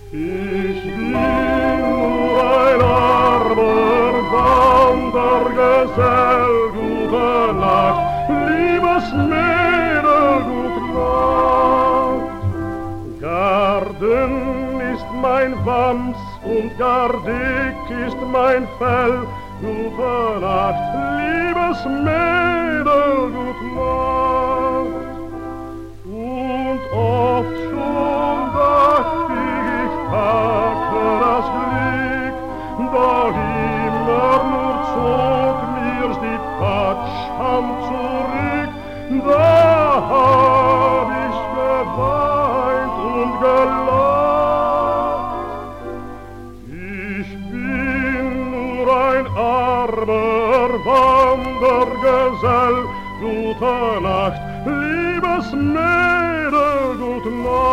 Ich bin nur ein armer Wandergesell, gute Nacht, liebes Mädel, gute Nacht. Gar dünn ist mein Wams und gar dick ist mein Fell, gute Nacht, liebes Mädel, gute Nacht. Und oft schon dacht ich packe das Glück, doch immer nur zog mir's die Patschhand zurück. Da hab ich geweint und gelacht. Ich bin nur ein armer Wandergesell, gute Nacht, liebes Mädel, gute Nacht.